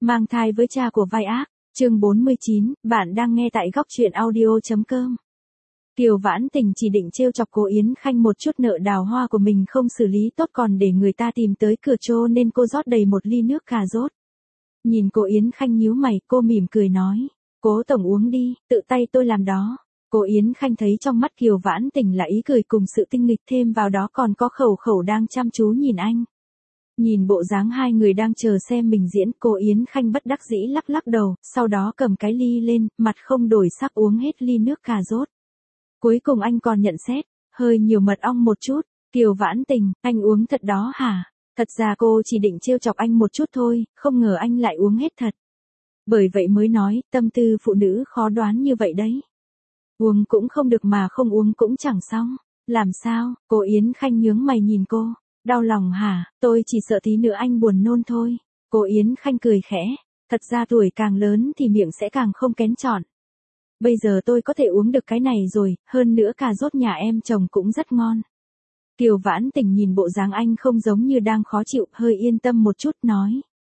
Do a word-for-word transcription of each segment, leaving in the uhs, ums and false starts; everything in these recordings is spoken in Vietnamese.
Mang thai với cha của vai ác, chương bốn mươi chín, bạn đang nghe tại góc truyện audio.com. Kiều Vãn Tình chỉ định trêu chọc cô Yến Khanh một chút nợ đào hoa của mình không xử lý tốt còn để người ta tìm tới cửa trô nên cô rót đầy một ly nước cà rốt. Nhìn cô Yến Khanh nhíu mày, cô mỉm cười nói, cố tổng uống đi, tự tay tôi làm đó. Cô Yến Khanh thấy trong mắt Kiều Vãn Tình là ý cười cùng sự tinh nghịch, thêm vào đó còn có khẩu khẩu đang chăm chú nhìn anh. Nhìn bộ dáng hai người đang chờ xem mình diễn, cô Yến Khanh bất đắc dĩ lắc lắc đầu, sau đó cầm cái ly lên, mặt không đổi sắc uống hết ly nước cà rốt. Cuối cùng anh còn nhận xét, hơi nhiều mật ong một chút. Kiều Vãn Tình, anh uống thật đó hả? Thật ra cô chỉ định trêu chọc anh một chút thôi, không ngờ anh lại uống hết thật. Bởi vậy mới nói, tâm tư phụ nữ khó đoán như vậy đấy. Uống cũng không được mà không uống cũng chẳng xong. Làm sao? Cô Yến Khanh nhướng mày nhìn cô. Đau lòng hả? Tôi chỉ sợ tí nữa anh buồn nôn thôi. Cô Yến Khanh cười khẽ. Thật ra tuổi càng lớn thì miệng sẽ càng không kén chọn. Bây giờ tôi có thể uống được cái này rồi, hơn nữa cà rốt nhà em trồng cũng rất ngon. Kiều Vãn Tình nhìn bộ dáng anh không giống như đang khó chịu, hơi yên tâm một chút nói.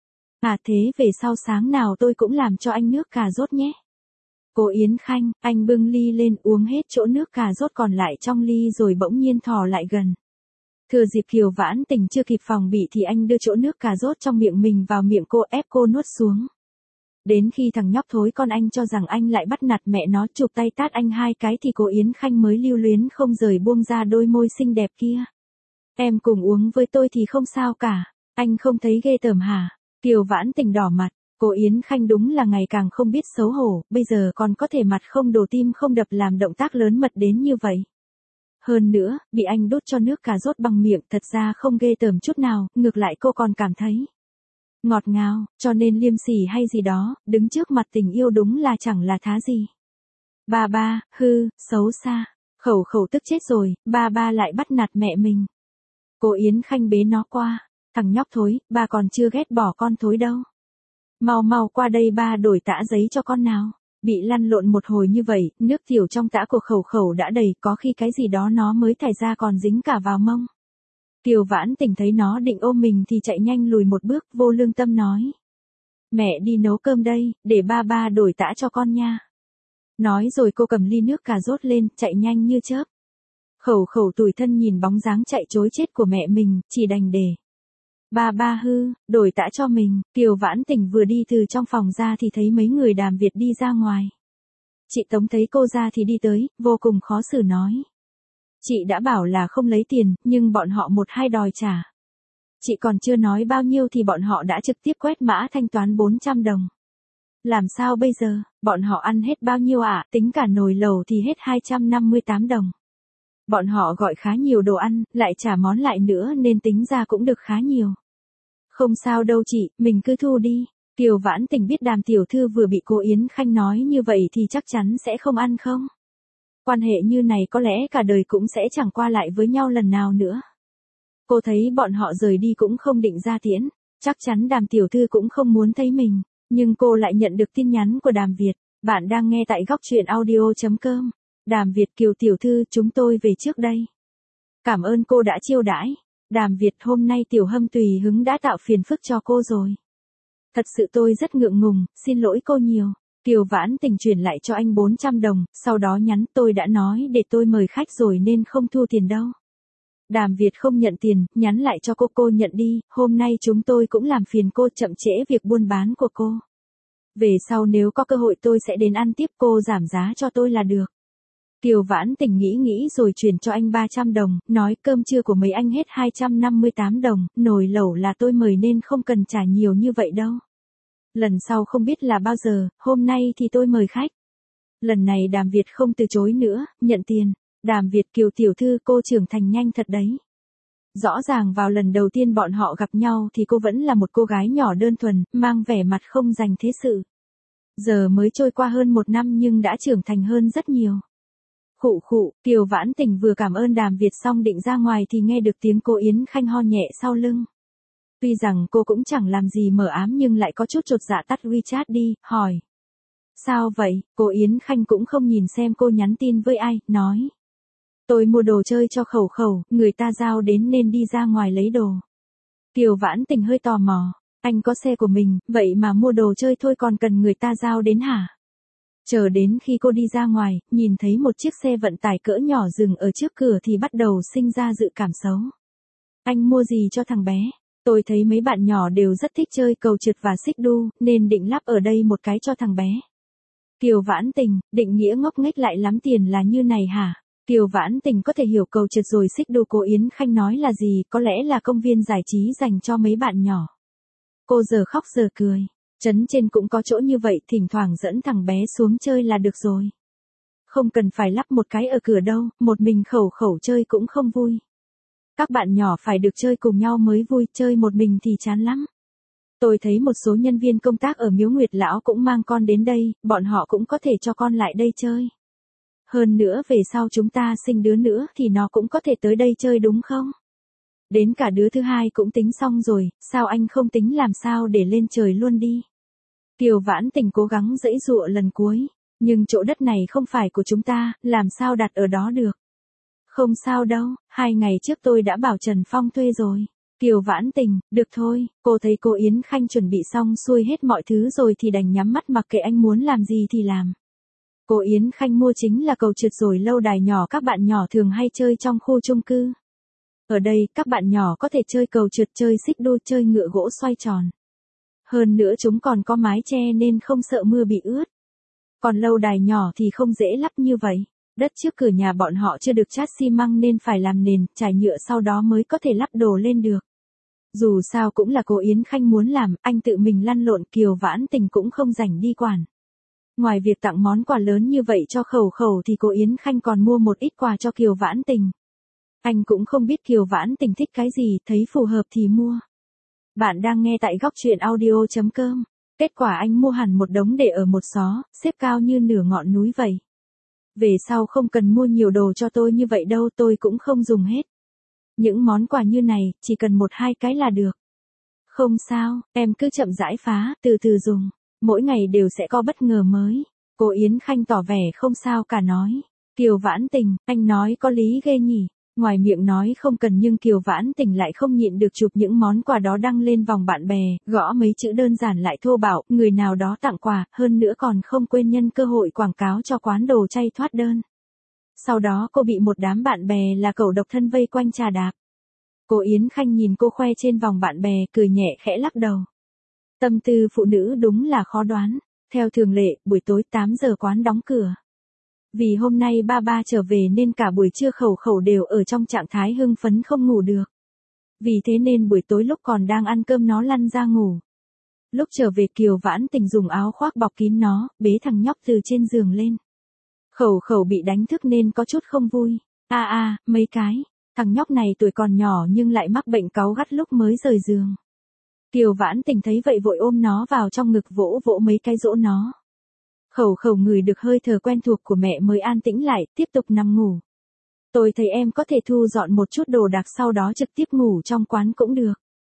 À thế về sau sáng nào tôi cũng làm cho anh nước cà rốt nhé. Cô Yến Khanh, anh bưng ly lên uống hết chỗ nước cà rốt còn lại trong ly rồi bỗng nhiên thò lại gần. Thừa dịp Kiều Vãn Tình chưa kịp phòng bị thì anh đưa chỗ nước cà rốt trong miệng mình vào miệng cô, ép cô nuốt xuống. Đến khi thằng nhóc thối con anh cho rằng anh lại bắt nạt mẹ nó, chụp tay tát anh hai cái thì cô Yến Khanh mới lưu luyến không rời buông ra đôi môi xinh đẹp kia. Em cùng uống với tôi thì không sao cả, anh không thấy ghê tởm hả? Kiều Vãn Tình đỏ mặt, cô Yến Khanh đúng là ngày càng không biết xấu hổ, bây giờ còn có thể mặt không đổ tim không đập làm động tác lớn mật đến như vậy. Hơn nữa, bị anh đút cho nước cà rốt bằng miệng thật ra không ghê tởm chút nào, ngược lại cô còn cảm thấy ngọt ngào, cho nên liêm sỉ hay gì đó, đứng trước mặt tình yêu đúng là chẳng là thá gì. Ba ba, hư, xấu xa, khẩu khẩu tức chết rồi, ba ba lại bắt nạt mẹ mình. Cô Yến Khanh bế nó qua, thằng nhóc thối, ba còn chưa ghét bỏ con thối đâu. Mau mau qua đây ba đổi tã giấy cho con nào. Bị lăn lộn một hồi như vậy, nước tiểu trong tã của khẩu khẩu đã đầy, có khi cái gì đó nó mới thải ra còn dính cả vào mông. Kiều Vãn Tình thấy nó định ôm mình thì chạy nhanh lùi một bước, vô lương tâm nói. Mẹ đi nấu cơm đây, để ba ba đổi tã cho con nha. Nói rồi cô cầm ly nước cà rốt lên, chạy nhanh như chớp. Khẩu khẩu tủi thân nhìn bóng dáng chạy trối chết của mẹ mình, chỉ đành để. Ba ba hư, đổi tã cho mình. Kiều Vãn Tình vừa đi từ trong phòng ra thì thấy mấy người Đàm Việt đi ra ngoài. Chị Tống thấy cô ra thì đi tới, vô cùng khó xử nói. Chị đã bảo là không lấy tiền, nhưng bọn họ một hai đòi trả. Chị còn chưa nói bao nhiêu thì bọn họ đã trực tiếp quét mã thanh toán bốn trăm đồng. Làm sao bây giờ, bọn họ ăn hết bao nhiêu ạ, à? Tính cả nồi lẩu thì hết hai trăm năm mươi tám đồng. Bọn họ gọi khá nhiều đồ ăn, lại trả món lại nữa nên tính ra cũng được khá nhiều. Không sao đâu chị, mình cứ thu đi. Kiều Vãn Tình biết Đàm tiểu thư vừa bị cô Yến Khanh nói như vậy thì chắc chắn sẽ không ăn không. Quan hệ như này có lẽ cả đời cũng sẽ chẳng qua lại với nhau lần nào nữa. Cô thấy bọn họ rời đi cũng không định ra tiễn, chắc chắn Đàm tiểu thư cũng không muốn thấy mình, nhưng cô lại nhận được tin nhắn của Đàm Việt. Bạn đang nghe tại góc truyện audio.com. Đàm Việt, Kiều tiểu thư, chúng tôi về trước đây. Cảm ơn cô đã chiêu đãi. Đàm Việt, hôm nay tiểu hâm tùy hứng đã tạo phiền phức cho cô rồi. Thật sự tôi rất ngượng ngùng, xin lỗi cô nhiều. Kiều Vãn Tình chuyển lại cho anh bốn trăm đồng, sau đó nhắn tôi đã nói để tôi mời khách rồi nên không thu tiền đâu. Đàm Việt không nhận tiền, nhắn lại cho cô cô nhận đi, hôm nay chúng tôi cũng làm phiền cô chậm trễ việc buôn bán của cô. Về sau nếu có cơ hội tôi sẽ đến ăn tiếp, cô giảm giá cho tôi là được. Kiều Vãn Tình nghĩ nghĩ rồi chuyển cho anh ba trăm đồng, nói cơm trưa của mấy anh hết hai trăm năm mươi tám đồng, nồi lẩu là tôi mời nên không cần trả nhiều như vậy đâu. Lần sau không biết là bao giờ, hôm nay thì tôi mời khách. Lần này Đàm Việt không từ chối nữa, nhận tiền. Đàm Việt, Kiều tiểu thư, cô trưởng thành nhanh thật đấy. Rõ ràng vào lần đầu tiên bọn họ gặp nhau thì cô vẫn là một cô gái nhỏ đơn thuần, mang vẻ mặt không dành thế sự. Giờ mới trôi qua hơn một năm nhưng đã trưởng thành hơn rất nhiều. Khụ khụ, Kiều Vãn Tình vừa cảm ơn Đàm Việt xong định ra ngoài thì nghe được tiếng cô Yến Khanh ho nhẹ sau lưng. Tuy rằng cô cũng chẳng làm gì mờ ám nhưng lại có chút chột dạ tắt WeChat đi, hỏi. Sao vậy? Cô Yến Khanh cũng không nhìn xem cô nhắn tin với ai, nói. Tôi mua đồ chơi cho khẩu khẩu, người ta giao đến nên đi ra ngoài lấy đồ. Kiều Vãn Tình hơi tò mò. Anh có xe của mình, vậy mà mua đồ chơi thôi còn cần người ta giao đến hả? Chờ đến khi cô đi ra ngoài, nhìn thấy một chiếc xe vận tải cỡ nhỏ dừng ở trước cửa thì bắt đầu sinh ra dự cảm xấu. Anh mua gì cho thằng bé? Tôi thấy mấy bạn nhỏ đều rất thích chơi cầu trượt và xích đu, nên định lắp ở đây một cái cho thằng bé. Kiều Vãn Tình, định nghĩa ngốc nghếch lại lắm tiền là như này hả? Kiều Vãn Tình có thể hiểu cầu trượt rồi xích đu cô Yến Khanh nói là gì, có lẽ là công viên giải trí dành cho mấy bạn nhỏ. Cô giờ khóc giờ cười. Trấn trên cũng có chỗ như vậy, thỉnh thoảng dẫn thằng bé xuống chơi là được rồi. Không cần phải lắp một cái ở cửa đâu, một mình khẩu khẩu chơi cũng không vui. Các bạn nhỏ phải được chơi cùng nhau mới vui, chơi một mình thì chán lắm. Tôi thấy một số nhân viên công tác ở Miếu Nguyệt Lão cũng mang con đến đây, bọn họ cũng có thể cho con lại đây chơi. Hơn nữa về sau chúng ta sinh đứa nữa thì nó cũng có thể tới đây chơi đúng không? Đến cả đứa thứ hai cũng tính xong rồi, sao anh không tính làm sao để lên trời luôn đi? Kiều Vãn Tình cố gắng giãy giụa lần cuối, nhưng chỗ đất này không phải của chúng ta, làm sao đặt ở đó được? Không sao đâu, hai ngày trước tôi đã bảo Trần Phong thuê rồi. Kiều Vãn Tình, được thôi, cô thấy cô Yến Khanh chuẩn bị xong xuôi hết mọi thứ rồi thì đành nhắm mắt mặc kệ anh muốn làm gì thì làm. Cô Yến Khanh mua chính là cầu trượt rồi lâu đài nhỏ các bạn nhỏ thường hay chơi trong khu chung cư. Ở đây, các bạn nhỏ có thể chơi cầu trượt, chơi xích đu, chơi ngựa gỗ xoay tròn. Hơn nữa chúng còn có mái che nên không sợ mưa bị ướt. Còn lâu đài nhỏ thì không dễ lắp như vậy. Đất trước cửa nhà bọn họ chưa được chát xi măng nên phải làm nền, trải nhựa sau đó mới có thể lắp đồ lên được. Dù sao cũng là cô Yến Khanh muốn làm, anh tự mình lăn lộn, Kiều Vãn Tình cũng không rảnh đi quản. Ngoài việc tặng món quà lớn như vậy cho khẩu khẩu thì cô Yến Khanh còn mua một ít quà cho Kiều Vãn Tình. Anh cũng không biết Kiều Vãn Tình thích cái gì, thấy phù hợp thì mua. Bạn đang nghe tại góc truyện audio chấm com. Kết quả anh mua hẳn một đống để ở một xó, xếp cao như nửa ngọn núi vậy. Về sau không cần mua nhiều đồ cho tôi như vậy đâu, tôi cũng không dùng hết. Những món quà như này, chỉ cần một hai cái là được. Không sao, em cứ chậm rãi phá, từ từ dùng. Mỗi ngày đều sẽ có bất ngờ mới. Cô Yến Khanh tỏ vẻ không sao cả nói. Kiều Vãn Tình, anh nói có lý ghê nhỉ. Ngoài miệng nói không cần nhưng Kiều Vãn Tình lại không nhịn được chụp những món quà đó đăng lên vòng bạn bè, gõ mấy chữ đơn giản lại thô bạo, người nào đó tặng quà, hơn nữa còn không quên nhân cơ hội quảng cáo cho quán đồ chay thoát đơn. Sau đó cô bị một đám bạn bè là cẩu độc thân vây quanh trà đạp. Cô Yến Khanh nhìn cô khoe trên vòng bạn bè, cười nhẹ khẽ lắc đầu. Tâm tư phụ nữ đúng là khó đoán. Theo thường lệ, buổi tối tám giờ quán đóng cửa. Vì hôm nay ba ba trở về nên cả buổi trưa khẩu khẩu đều ở trong trạng thái hưng phấn không ngủ được. Vì thế nên buổi tối lúc còn đang ăn cơm nó lăn ra ngủ. Lúc trở về Kiều Vãn Tình dùng áo khoác bọc kín nó, bế thằng nhóc từ trên giường lên. Khẩu khẩu bị đánh thức nên có chút không vui. A à, a, à, mấy cái, thằng nhóc này tuổi còn nhỏ nhưng lại mắc bệnh cáu gắt lúc mới rời giường. Kiều Vãn Tình thấy vậy vội ôm nó vào trong ngực vỗ vỗ mấy cái dỗ nó. Khẩu khẩu ngửi được hơi thở quen thuộc của mẹ mới an tĩnh lại, tiếp tục nằm ngủ. Tôi thấy em có thể thu dọn một chút đồ đạc sau đó trực tiếp ngủ trong quán cũng được.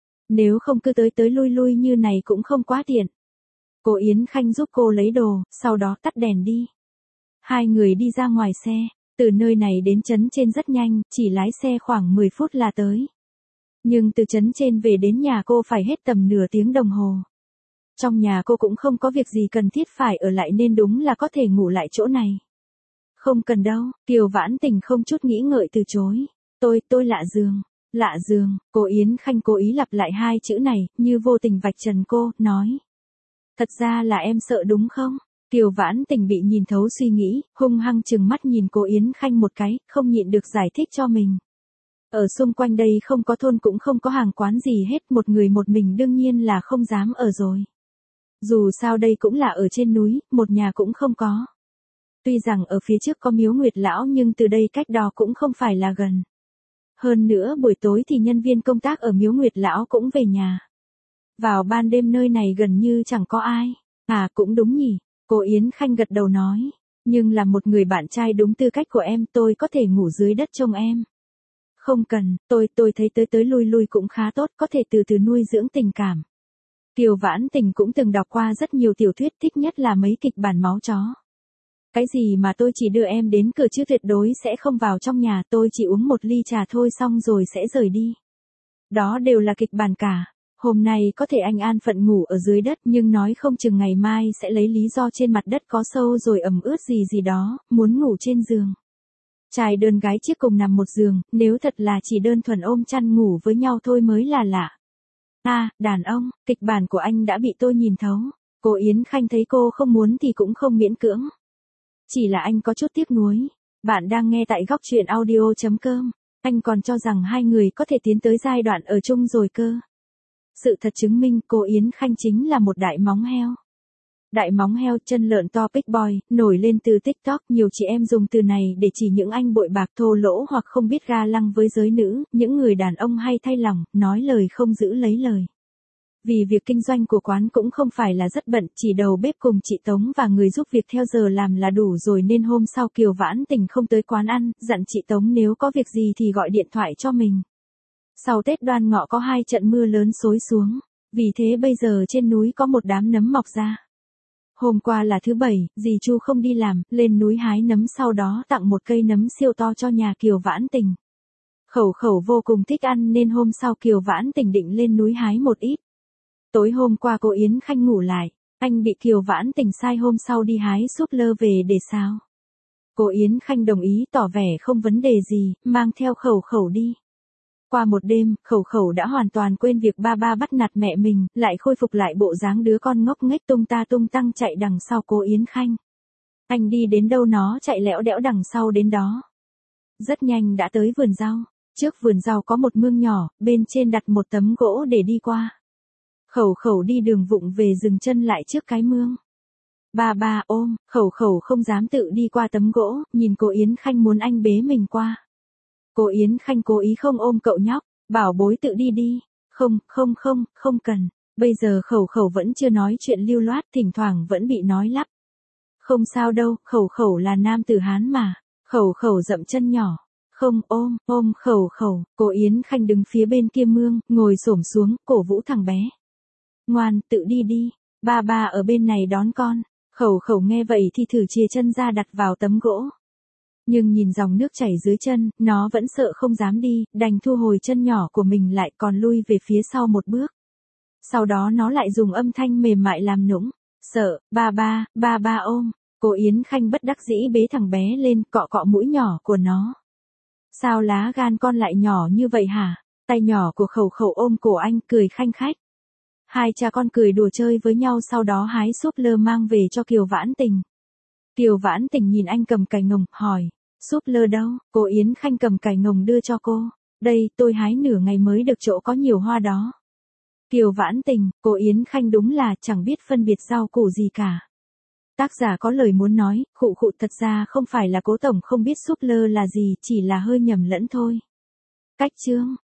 Nếu không cứ tới tới lui lui như này cũng không quá tiện. Cô Yến Khanh giúp cô lấy đồ, sau đó tắt đèn đi. Hai người đi ra ngoài xe, từ nơi này đến trấn trên rất nhanh, chỉ lái xe khoảng mười phút là tới. Nhưng từ trấn trên về đến nhà cô phải hết tầm nửa tiếng đồng hồ. Trong nhà cô cũng không có việc gì cần thiết phải ở lại nên đúng là có thể ngủ lại chỗ này. Không cần đâu, Kiều Vãn Tình không chút nghĩ ngợi từ chối. Tôi, tôi lạ giường. Lạ giường, cô Yến Khanh cố ý lặp lại hai chữ này, như vô tình vạch trần cô, nói. Thật ra là em sợ đúng không? Kiều Vãn Tình bị nhìn thấu suy nghĩ, hung hăng chừng mắt nhìn cô Yến Khanh một cái, không nhịn được giải thích cho mình. Ở xung quanh đây không có thôn cũng không có hàng quán gì hết, một người một mình đương nhiên là không dám ở rồi. Dù sao đây cũng là ở trên núi, một nhà cũng không có. Tuy rằng ở phía trước có Miếu Nguyệt Lão nhưng từ đây cách đó cũng không phải là gần. Hơn nữa buổi tối thì nhân viên công tác ở Miếu Nguyệt Lão cũng về nhà. Vào ban đêm nơi này gần như chẳng có ai. À cũng đúng nhỉ, cô Yến Khanh gật đầu nói. Nhưng là một người bạn trai đúng tư cách của em, tôi có thể ngủ dưới đất trông em. Không cần, tôi tôi thấy tới tới lui lui cũng khá tốt, có thể từ từ nuôi dưỡng tình cảm. Kiều Vãn Tình cũng từng đọc qua rất nhiều tiểu thuyết, thích nhất là mấy kịch bản máu chó. Cái gì mà tôi chỉ đưa em đến cửa chứ tuyệt đối sẽ không vào trong nhà, tôi chỉ uống một ly trà thôi xong rồi sẽ rời đi. Đó đều là kịch bản cả. Hôm nay có thể anh an phận ngủ ở dưới đất nhưng nói không chừng ngày mai sẽ lấy lý do trên mặt đất có sâu rồi ẩm ướt gì gì đó, muốn ngủ trên giường. Trai đơn gái chiếc cùng nằm một giường, nếu thật là chỉ đơn thuần ôm chăn ngủ với nhau thôi mới là lạ. À, đàn ông, kịch bản của anh đã bị tôi nhìn thấu. Cô Yến Khanh thấy cô không muốn thì cũng không miễn cưỡng. Chỉ là anh có chút tiếc nuối. Bạn đang nghe tại góc truyện audio chấm com. Anh còn cho rằng hai người có thể tiến tới giai đoạn ở chung rồi cơ. Sự thật chứng minh cô Yến Khanh chính là một đại móng heo. Đại móng heo chân lợn to big boy, nổi lên từ TikTok, nhiều chị em dùng từ này để chỉ những anh bội bạc thô lỗ hoặc không biết ga lăng với giới nữ, những người đàn ông hay thay lòng, nói lời không giữ lấy lời. Vì việc kinh doanh của quán cũng không phải là rất bận, chỉ đầu bếp cùng chị Tống và người giúp việc theo giờ làm là đủ rồi nên hôm sau Kiều Vãn Tình không tới quán ăn, dặn chị Tống nếu có việc gì thì gọi điện thoại cho mình. Sau Tết Đoan Ngọ có hai trận mưa lớn xối xuống, vì thế bây giờ trên núi có một đám nấm mọc ra. Hôm qua là thứ bảy, dì Chu không đi làm, lên núi hái nấm sau đó tặng một cây nấm siêu to cho nhà Kiều Vãn Tình. Khẩu khẩu vô cùng thích ăn nên hôm sau Kiều Vãn Tình định lên núi hái một ít. Tối hôm qua cô Yến Khanh ngủ lại, anh bị Kiều Vãn Tình sai hôm sau đi hái súp lơ về để xào. Cô Yến Khanh đồng ý tỏ vẻ không vấn đề gì, mang theo khẩu khẩu đi. Qua một đêm, khẩu khẩu đã hoàn toàn quên việc ba ba bắt nạt mẹ mình, lại khôi phục lại bộ dáng đứa con ngốc nghếch tung ta tung tăng chạy đằng sau cô Yến Khanh. Anh đi đến đâu nó chạy lẽo đẽo đằng sau đến đó. Rất nhanh đã tới vườn rau, trước vườn rau có một mương nhỏ, bên trên đặt một tấm gỗ để đi qua. Khẩu khẩu đi đường vụng về dừng chân lại trước cái mương. Ba ba ôm, khẩu khẩu không dám tự đi qua tấm gỗ, nhìn cô Yến Khanh muốn anh bế mình qua. Cô Yến Khanh cố ý không ôm cậu nhóc, bảo bối tự đi đi. Không, không không, không cần. Bây giờ khẩu khẩu vẫn chưa nói chuyện lưu loát, thỉnh thoảng vẫn bị nói lắp. Không sao đâu, khẩu khẩu là nam tử Hán mà. Khẩu khẩu dậm chân nhỏ. Không ôm, ôm khẩu khẩu. Cô Yến Khanh đứng phía bên kia mương, ngồi xổm xuống, cổ vũ thằng bé. Ngoan, tự đi đi. Ba ba ở bên này đón con. Khẩu khẩu nghe vậy thì thử chìa chân ra đặt vào tấm gỗ. Nhưng nhìn dòng nước chảy dưới chân, nó vẫn sợ không dám đi, đành thu hồi chân nhỏ của mình lại còn lui về phía sau một bước. Sau đó nó lại dùng âm thanh mềm mại làm nũng. Sợ, ba ba, ba ba ôm. Cô Yến Khanh bất đắc dĩ bế thằng bé lên, cọ cọ mũi nhỏ của nó. Sao lá gan con lại nhỏ như vậy hả? Tay nhỏ của khẩu khẩu ôm cổ anh cười khanh khách. Hai cha con cười đùa chơi với nhau sau đó hái súp lơ mang về cho Kiều Vãn Tình. Kiều Vãn Tình nhìn anh cầm cải ngồng, hỏi. Súp lơ đâu? Cô Yến Khanh cầm cải ngồng đưa cho cô. Đây, tôi hái nửa ngày mới được chỗ có nhiều hoa đó. Kiều Vãn Tình, cô Yến Khanh đúng là chẳng biết phân biệt rau củ gì cả. Tác giả có lời muốn nói, khụ khụ thật ra không phải là cố tổng không biết súp lơ là gì, chỉ là hơi nhầm lẫn thôi. Cách chương.